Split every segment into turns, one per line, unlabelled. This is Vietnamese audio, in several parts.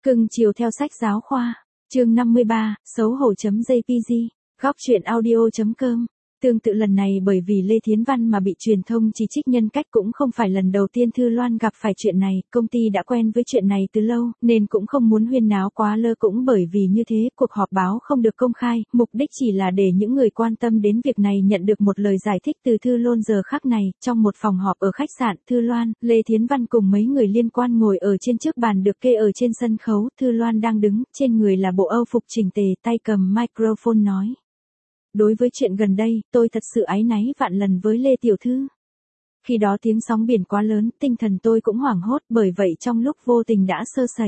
Cưng chiều theo sách giáo khoa. Chương 53, xấu hổ.jpg. Góc truyện audio.com. Tương tự lần này bởi vì Lê Thiến Văn mà bị truyền thông chỉ trích nhân cách cũng không phải lần đầu tiên Thư Loan gặp phải chuyện này, công ty đã quen với chuyện này từ lâu, nên cũng không muốn huyên náo quá lơ cũng bởi vì như thế, cuộc họp báo không được công khai, mục đích chỉ là để những người quan tâm đến việc này nhận được một lời giải thích từ Thư Loan giờ khắc này, trong một phòng họp ở khách sạn, Thư Loan, Lê Thiến Văn cùng mấy người liên quan ngồi ở trên chiếc bàn được kê ở trên sân khấu, Thư Loan đang đứng, trên người là bộ âu phục chỉnh tề, tay cầm microphone nói. Đối với chuyện gần đây, tôi thật sự áy náy vạn lần với Lê Tiểu Thư. Khi đó tiếng sóng biển quá lớn, tinh thần tôi cũng hoảng hốt, bởi vậy trong lúc vô tình đã sơ sẩy.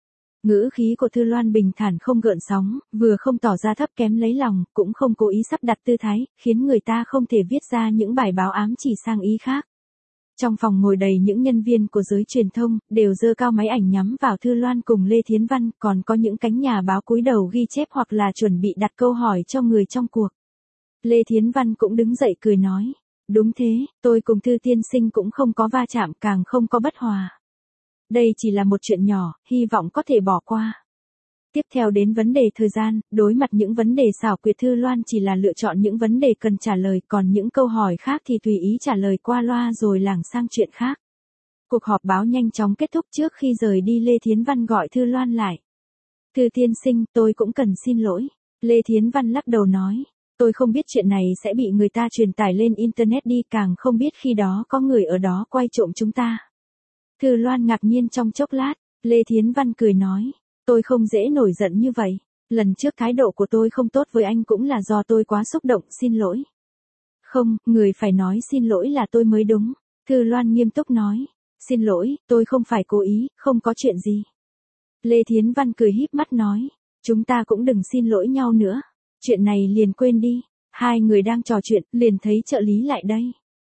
Ngữ khí của Thư Loan bình thản không gợn sóng, vừa không tỏ ra thấp kém lấy lòng, cũng không cố ý sắp đặt tư thái, khiến người ta không thể viết ra những bài báo ám chỉ sang ý khác. Trong phòng ngồi đầy những nhân viên của giới truyền thông, đều giơ cao máy ảnh nhắm vào Thư Loan cùng Lê Thiến Văn, còn có những cánh nhà báo cúi đầu ghi chép hoặc là chuẩn bị đặt câu hỏi cho người trong cuộc. Lê Thiến Văn cũng đứng dậy cười nói, đúng thế, tôi cùng Thư tiên sinh cũng không có va chạm, càng không có bất hòa. Đây chỉ là một chuyện nhỏ, hy vọng có thể bỏ qua. Tiếp theo đến vấn đề thời gian, đối mặt những vấn đề xảo quyệt, Thư Loan chỉ là lựa chọn những vấn đề cần trả lời, còn những câu hỏi khác thì tùy ý trả lời qua loa rồi lảng sang chuyện khác. Cuộc họp báo nhanh chóng kết thúc, trước khi rời đi Lê Thiến Văn gọi Thư Loan lại. Thư tiên sinh, tôi cũng cần xin lỗi. Lê Thiến Văn lắc đầu nói, tôi không biết chuyện này sẽ bị người ta truyền tải lên Internet đi, càng không biết khi đó có người ở đó quay trộm chúng ta. Thư Loan ngạc nhiên trong chốc lát, Lê Thiến Văn cười nói. Tôi không dễ nổi giận như vậy, lần trước thái độ của tôi không tốt với anh cũng là do tôi quá xúc động, xin lỗi. Không, người phải nói xin lỗi là tôi mới đúng. Thư Loan nghiêm túc nói, xin lỗi, tôi không phải cố ý, không có chuyện gì. Lê Thiến Văn cười híp mắt nói, chúng ta cũng đừng xin lỗi nhau nữa, chuyện này liền quên đi. Hai người đang trò chuyện, liền thấy trợ lý lại đây.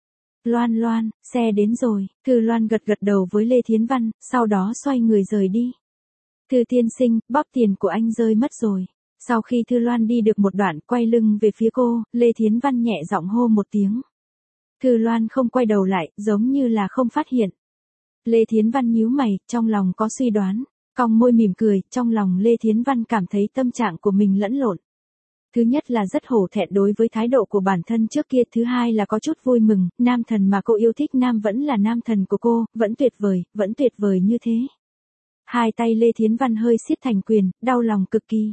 Loan Loan, xe đến rồi. Thư Loan gật gật đầu với Lê Thiến Văn, sau đó xoay người rời đi. Thư tiên sinh, bóp tiền của anh rơi mất rồi. Sau khi Thư Loan đi được một đoạn, quay lưng về phía cô, Lê Thiến Văn nhẹ giọng hô một tiếng. Thư Loan không quay đầu lại, giống như là không phát hiện. Lê Thiến Văn nhíu mày, trong lòng có suy đoán, cong môi mỉm cười, trong lòng Lê Thiến Văn cảm thấy tâm trạng của mình lẫn lộn. Thứ nhất là rất hổ thẹn đối với thái độ của bản thân trước kia, thứ hai là có chút vui mừng, nam thần mà cô yêu thích nam vẫn là nam thần của cô, vẫn tuyệt vời như thế. Hai tay Lê Thiến Văn hơi siết thành quyền, đau lòng cực kỳ.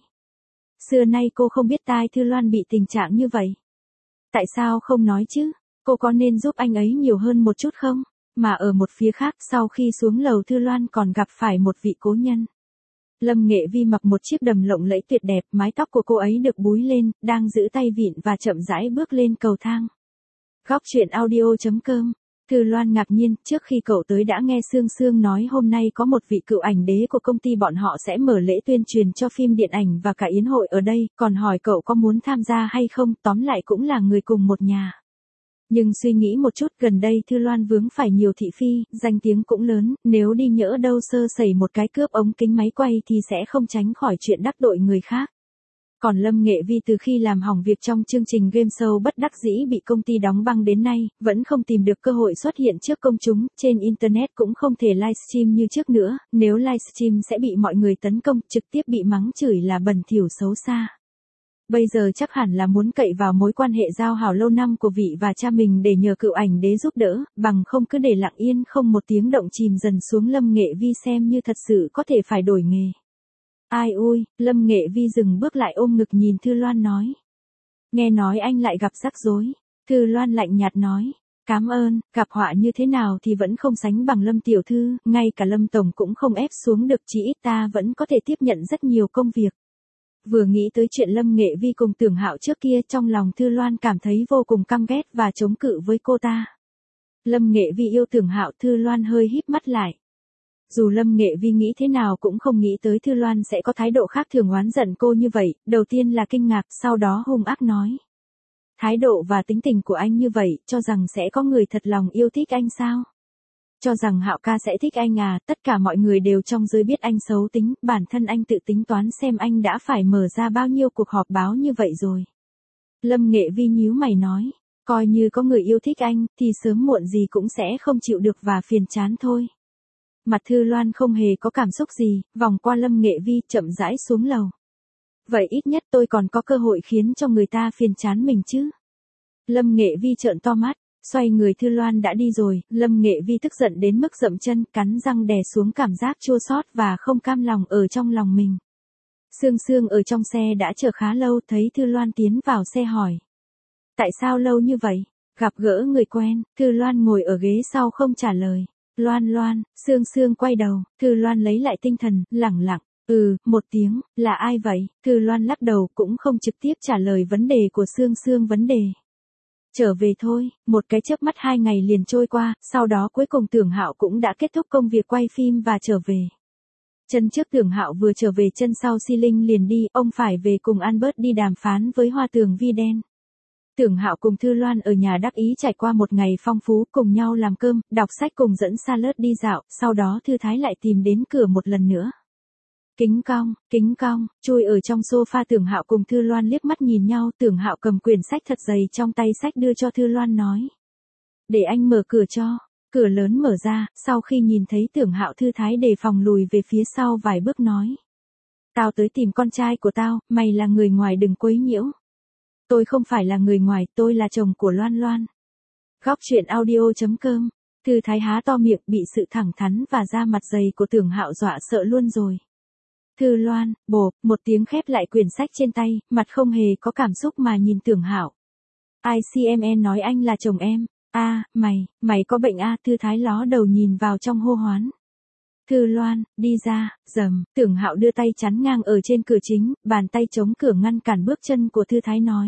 Xưa nay cô không biết tai Thư Loan bị tình trạng như vậy. Tại sao không nói chứ? Cô có nên giúp anh ấy nhiều hơn một chút không? Mà ở một phía khác, sau khi xuống lầu Thư Loan còn gặp phải một vị cố nhân. Lâm Nghệ Vi mặc một chiếc đầm lộng lẫy tuyệt đẹp, mái tóc của cô ấy được búi lên, đang giữ tay vịn và chậm rãi bước lên cầu thang. Góc truyện audio.com. Thư Loan ngạc nhiên, trước khi cậu tới đã nghe Sương Sương nói hôm nay có một vị cựu ảnh đế của công ty bọn họ sẽ mở lễ tuyên truyền cho phim điện ảnh và cả yến hội ở đây, còn hỏi cậu có muốn tham gia hay không, tóm lại cũng là người cùng một nhà. Nhưng suy nghĩ một chút, gần đây Thư Loan vướng phải nhiều thị phi, danh tiếng cũng lớn, nếu đi nhỡ đâu sơ sẩy một cái cướp ống kính máy quay thì sẽ không tránh khỏi chuyện đắc tội người khác. Còn Lâm Nghệ Vi từ khi làm hỏng việc trong chương trình game show bất đắc dĩ bị công ty đóng băng đến nay, vẫn không tìm được cơ hội xuất hiện trước công chúng, trên Internet cũng không thể livestream như trước nữa, nếu livestream sẽ bị mọi người tấn công, trực tiếp bị mắng chửi là bẩn thỉu xấu xa. Bây giờ chắc hẳn là muốn cậy vào mối quan hệ giao hảo lâu năm của vị và cha mình để nhờ cựu ảnh đế giúp đỡ, bằng không cứ để lặng yên không một tiếng động chìm dần xuống. Lâm Nghệ Vi xem như thật sự có thể phải đổi nghề. Ai ui, Lâm Nghệ Vi dừng bước lại ôm ngực nhìn Thư Loan nói. Nghe nói anh lại gặp rắc rối. Thư Loan lạnh nhạt nói. Cám ơn, gặp họa như thế nào thì vẫn không sánh bằng Lâm Tiểu Thư, ngay cả Lâm Tổng cũng không ép xuống được, chỉ ít ta vẫn có thể tiếp nhận rất nhiều công việc. Vừa nghĩ tới chuyện Lâm Nghệ Vi cùng Tưởng Hạo trước kia, trong lòng Thư Loan cảm thấy vô cùng căm ghét và chống cự với cô ta. Lâm Nghệ Vi yêu Tưởng Hạo, Thư Loan hơi híp mắt lại. Dù Lâm Nghệ Vi nghĩ thế nào cũng không nghĩ tới Thư Loan sẽ có thái độ khác thường oán giận cô như vậy, đầu tiên là kinh ngạc, sau đó hung ác nói. Thái độ và tính tình của anh như vậy, cho rằng sẽ có người thật lòng yêu thích anh sao? Cho rằng Hạo ca sẽ thích anh à, tất cả mọi người đều trong giới biết anh xấu tính, bản thân anh tự tính toán xem anh đã phải mở ra bao nhiêu cuộc họp báo như vậy rồi. Lâm Nghệ Vi nhíu mày nói, coi như có người yêu thích anh, thì sớm muộn gì cũng sẽ không chịu được và phiền chán thôi. Mặt Thư Loan không hề có cảm xúc gì, vòng qua Lâm Nghệ Vi chậm rãi xuống lầu. Vậy ít nhất tôi còn có cơ hội khiến cho người ta phiền chán mình chứ. Lâm Nghệ Vi trợn to mắt, xoay người. Thư Loan đã đi rồi, Lâm Nghệ Vi tức giận đến mức dậm chân, cắn răng đè xuống cảm giác chua xót và không cam lòng ở trong lòng mình. Sương Sương ở trong xe đã chờ khá lâu, thấy Thư Loan tiến vào xe hỏi. Tại sao lâu như vậy? Gặp gỡ người quen, Thư Loan ngồi ở ghế sau không trả lời. Loan, Sương Sương quay đầu, Thư Loan lấy lại tinh thần, lẳng lặng. Một tiếng, là ai vậy? Thư Loan lắc đầu cũng không trực tiếp trả lời vấn đề của Sương Sương vấn đề. Trở về thôi, một cái chớp mắt 2 ngày liền trôi qua, sau đó cuối cùng Tưởng Hạo cũng đã kết thúc công việc quay phim và trở về. Chân trước Tưởng Hạo vừa trở về, chân sau Si Linh liền đi, ông phải về cùng Albert đi đàm phán với Hoa Tường Vi Đen. Tưởng Hạo cùng Thư Loan ở nhà đắc ý trải qua một ngày phong phú, cùng nhau làm cơm, đọc sách cùng dẫn Salad đi dạo, sau đó Thư Thái lại tìm đến cửa một lần nữa. Kính cong, chui ở trong sofa. Tưởng Hạo cùng Thư Loan liếc mắt nhìn nhau. Tưởng Hạo cầm quyển sách thật dày trong tay, sách đưa cho Thư Loan nói. Để anh mở cửa cho. Cửa lớn mở ra, sau khi nhìn thấy Tưởng Hạo, Thư Thái đề phòng lùi về phía sau vài bước nói. Tao tới tìm con trai của tao, mày là người ngoài đừng quấy nhiễu. Tôi không phải là người ngoài, tôi là chồng của Loan. Góc truyện audio.com. Thư Thái há to miệng, bị sự thẳng thắn và da mặt dày của Tưởng Hạo dọa sợ luôn rồi. Thư Loan, bộp, một tiếng khép lại quyển sách trên tay, mặt không hề có cảm xúc mà nhìn Tưởng Hạo. ICMN nói anh là chồng em. Mày có bệnh à? Thư Thái ló đầu nhìn vào trong hô hoán. Thư Loan, đi ra, rầm. Tưởng Hạo đưa tay chắn ngang ở trên cửa chính, bàn tay chống cửa ngăn cản bước chân của Thư Thái nói.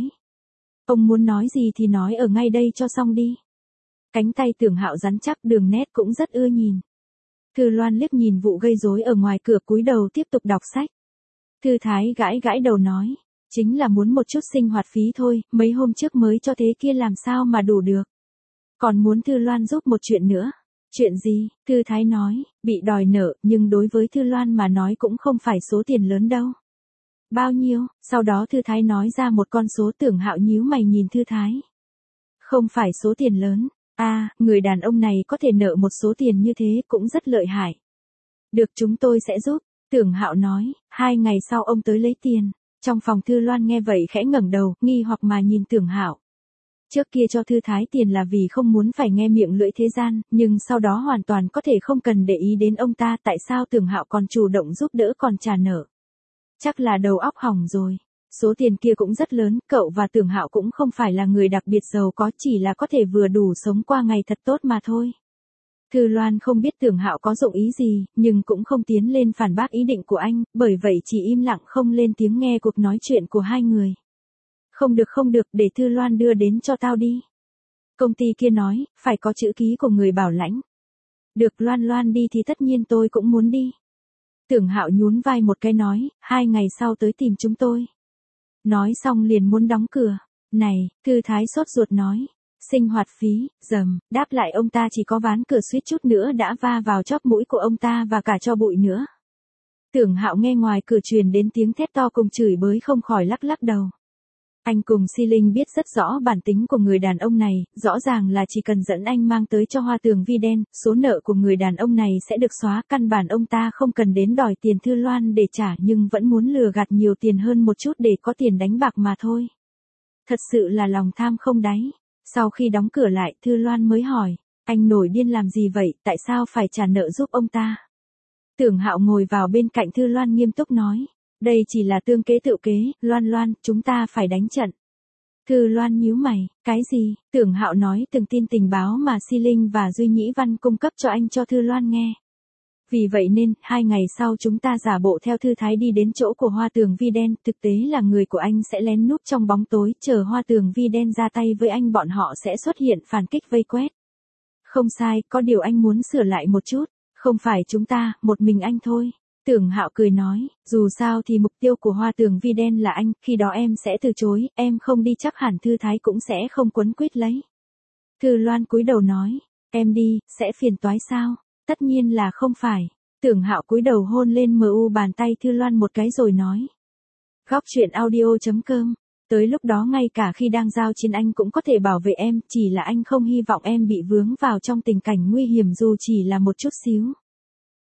Ông muốn nói gì thì nói ở ngay đây cho xong đi. Cánh tay Tưởng Hạo rắn chắc, đường nét cũng rất ưa nhìn. Thư Loan liếc nhìn vụ gây rối ở ngoài cửa, cúi đầu tiếp tục đọc sách. Thư Thái gãi đầu nói. Chính là muốn một chút sinh hoạt phí thôi, mấy hôm trước mới cho thế kia làm sao mà đủ được. Còn muốn Thư Loan giúp một chuyện nữa. Chuyện gì? Thư Thái nói, bị đòi nợ, nhưng đối với Thư Loan mà nói cũng không phải số tiền lớn đâu. Bao nhiêu? Sau đó Thư Thái nói ra một con số. Tưởng Hạo nhíu mày nhìn Thư Thái. Không phải số tiền lớn. Người đàn ông này có thể nợ một số tiền như thế cũng rất lợi hại. Được, chúng tôi sẽ giúp. Tưởng Hạo nói, 2 ngày sau ông tới lấy tiền. Trong phòng Thư Loan nghe vậy khẽ ngẩng đầu, nghi hoặc mà nhìn Tưởng Hạo. Trước kia cho Thư Thái tiền là vì không muốn phải nghe miệng lưỡi thế gian, nhưng sau đó hoàn toàn có thể không cần để ý đến ông ta. Tại sao Tưởng Hạo còn chủ động giúp đỡ còn trả nợ? Chắc là đầu óc hỏng rồi. Số tiền kia cũng rất lớn, cậu và Tưởng Hạo cũng không phải là người đặc biệt giàu có, chỉ là có thể vừa đủ sống qua ngày thật tốt mà thôi. Thư Loan không biết Tưởng Hạo có dụng ý gì, nhưng cũng không tiến lên phản bác ý định của anh, bởi vậy chỉ im lặng không lên tiếng nghe cuộc nói chuyện của hai người. Không được, để Thư Loan đưa đến cho tao đi. Công ty kia nói, phải có chữ ký của người bảo lãnh. Được, Loan đi thì tất nhiên tôi cũng muốn đi. Tưởng Hạo nhún vai một cái nói, 2 ngày sau tới tìm chúng tôi. Nói xong liền muốn đóng cửa. Này, Thư Thái sốt ruột nói. Sinh hoạt phí, đáp lại ông ta chỉ có ván cửa suýt chút nữa đã va vào chóp mũi của ông ta và cả cho bụi nữa. Tưởng Hạo nghe ngoài cửa truyền đến tiếng thét to cùng chửi bới không khỏi lắc đầu. Anh cùng Si Linh biết rất rõ bản tính của người đàn ông này, rõ ràng là chỉ cần dẫn anh mang tới cho Hoa Tường Vi Đen, số nợ của người đàn ông này sẽ được xóa, căn bản ông ta không cần đến đòi tiền Thư Loan để trả, nhưng vẫn muốn lừa gạt nhiều tiền hơn một chút để có tiền đánh bạc mà thôi. Thật sự là lòng tham không đáy. Sau khi đóng cửa lại, Thư Loan mới hỏi, anh nổi điên làm gì vậy, tại sao phải trả nợ giúp ông ta? Tưởng Hạo ngồi vào bên cạnh Thư Loan nghiêm túc nói. Đây chỉ là tương kế tự kế, Loan, chúng ta phải đánh trận. Thư Loan nhíu mày, cái gì? Tưởng Hạo nói từng tin tình báo mà Si Linh và Duy Nhĩ Văn cung cấp cho anh cho Thư Loan nghe. Vì vậy nên, 2 ngày sau chúng ta giả bộ theo Thư Thái đi đến chỗ của Hoa Tường Vi Đen, thực tế là người của anh sẽ lén núp trong bóng tối, chờ Hoa Tường Vi Đen ra tay với anh, bọn họ sẽ xuất hiện phản kích vây quét. Không sai, có điều anh muốn sửa lại một chút, không phải chúng ta, một mình anh thôi. Tưởng Hạo cười nói, dù sao thì mục tiêu của Hoa Tường Vi Đen là anh, khi đó em sẽ từ chối, em không đi chắc hẳn Thư Thái cũng sẽ không quấn quýt lấy. Thư Loan cúi đầu nói, em đi, sẽ phiền toái sao? Tất nhiên là không phải. Tưởng Hạo cúi đầu hôn lên bàn tay Thư Loan một cái rồi nói. Góc truyện audio.com. Tới lúc đó ngay cả khi đang giao chiến anh cũng có thể bảo vệ em, chỉ là anh không hy vọng em bị vướng vào trong tình cảnh nguy hiểm dù chỉ là một chút xíu.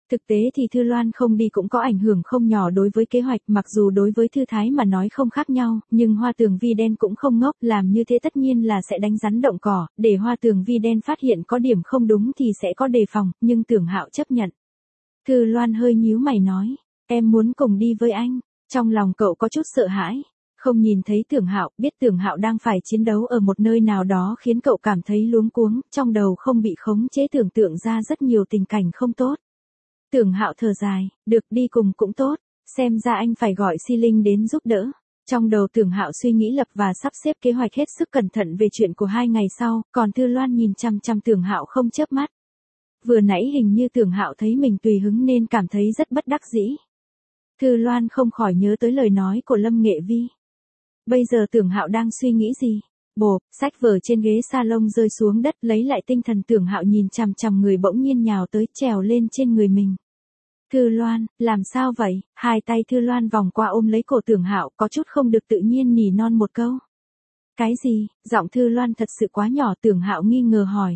Thực tế thì Thư Loan không đi cũng có ảnh hưởng không nhỏ đối với kế hoạch, mặc dù đối với Thư Thái mà nói không khác nhau, nhưng Hoa Tường Vi đen cũng không ngốc, làm như thế tất nhiên là sẽ đánh rắn động cỏ, để Hoa Tường Vi đen phát hiện có điểm không đúng thì sẽ có đề phòng, nhưng Tưởng Hạo chấp nhận. Thư Loan hơi nhíu mày nói, em muốn cùng đi với anh. Trong lòng cậu có chút sợ hãi, không nhìn thấy Tưởng Hạo, biết Tưởng Hạo đang phải chiến đấu ở một nơi nào đó khiến cậu cảm thấy luống cuống, trong đầu không bị khống chế tưởng tượng ra rất nhiều tình cảnh không tốt. Tưởng Hạo thở dài, được đi cùng cũng tốt, xem ra anh phải gọi Si Linh đến giúp đỡ. Trong đầu Tưởng Hạo suy nghĩ lập và sắp xếp kế hoạch hết sức cẩn thận về chuyện của 2 ngày sau, còn Thư Loan nhìn chằm chằm Tưởng Hạo không chớp mắt. Vừa nãy hình như Tưởng Hạo thấy mình tùy hứng nên cảm thấy rất bất đắc dĩ. Thư Loan không khỏi nhớ tới lời nói của Lâm Nghệ Vi. Bây giờ Tưởng Hạo đang suy nghĩ gì? Bộp, sách vở trên ghế salon rơi xuống đất, lấy lại tinh thần Tưởng Hạo nhìn chằm chằm người bỗng nhiên nhào tới trèo lên trên người mình. Thư Loan, làm sao vậy? Hai tay Thư Loan vòng qua ôm lấy cổ Tưởng Hạo, có chút không được tự nhiên nỉ non một câu. Cái gì? Giọng Thư Loan thật sự quá nhỏ, Tưởng Hạo nghi ngờ hỏi.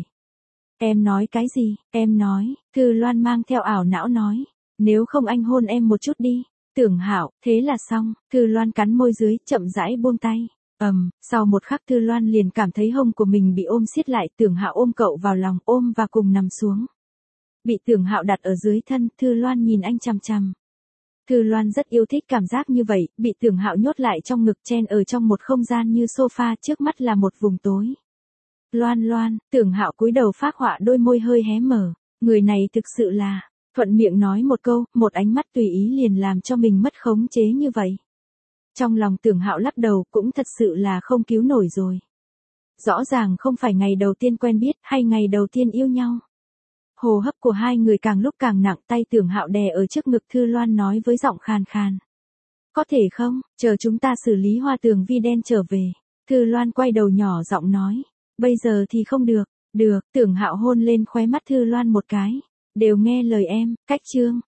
Em nói cái gì? Em nói, Thư Loan mang theo ảo não nói. Nếu không anh hôn em một chút đi. Tưởng Hạo, thế là xong. Thư Loan cắn môi dưới, chậm rãi buông tay. Sau một khắc Thư Loan liền cảm thấy hông của mình bị ôm siết lại, Tưởng Hạo ôm cậu vào lòng, ôm và cùng nằm xuống. Bị Tưởng Hạo đặt ở dưới thân, Thư Loan nhìn anh chằm chằm. Thư Loan rất yêu thích cảm giác như vậy, bị Tưởng Hạo nhốt lại trong ngực, chen ở trong một không gian như sofa, trước mắt là một vùng tối. Loan Loan, Tưởng Hạo cúi đầu phác họa, đôi môi hơi hé mở, người này thực sự là, thuận miệng nói một câu, một ánh mắt tùy ý liền làm cho mình mất khống chế như vậy. Trong lòng Tưởng Hạo lắc đầu, cũng thật sự là không cứu nổi rồi. Rõ ràng không phải ngày đầu tiên quen biết, hay ngày đầu tiên yêu nhau. Hô hấp của hai người càng lúc càng nặng, tay Tưởng Hạo đè ở trước ngực, Thư Loan nói với giọng khàn khàn. Có thể không, chờ chúng ta xử lý Hoa Tường Vi đen trở về. Thư Loan quay đầu nhỏ giọng nói. Bây giờ thì không được. Được, Tưởng Hạo hôn lên khóe mắt Thư Loan một cái. Đều nghe lời em, cách chương.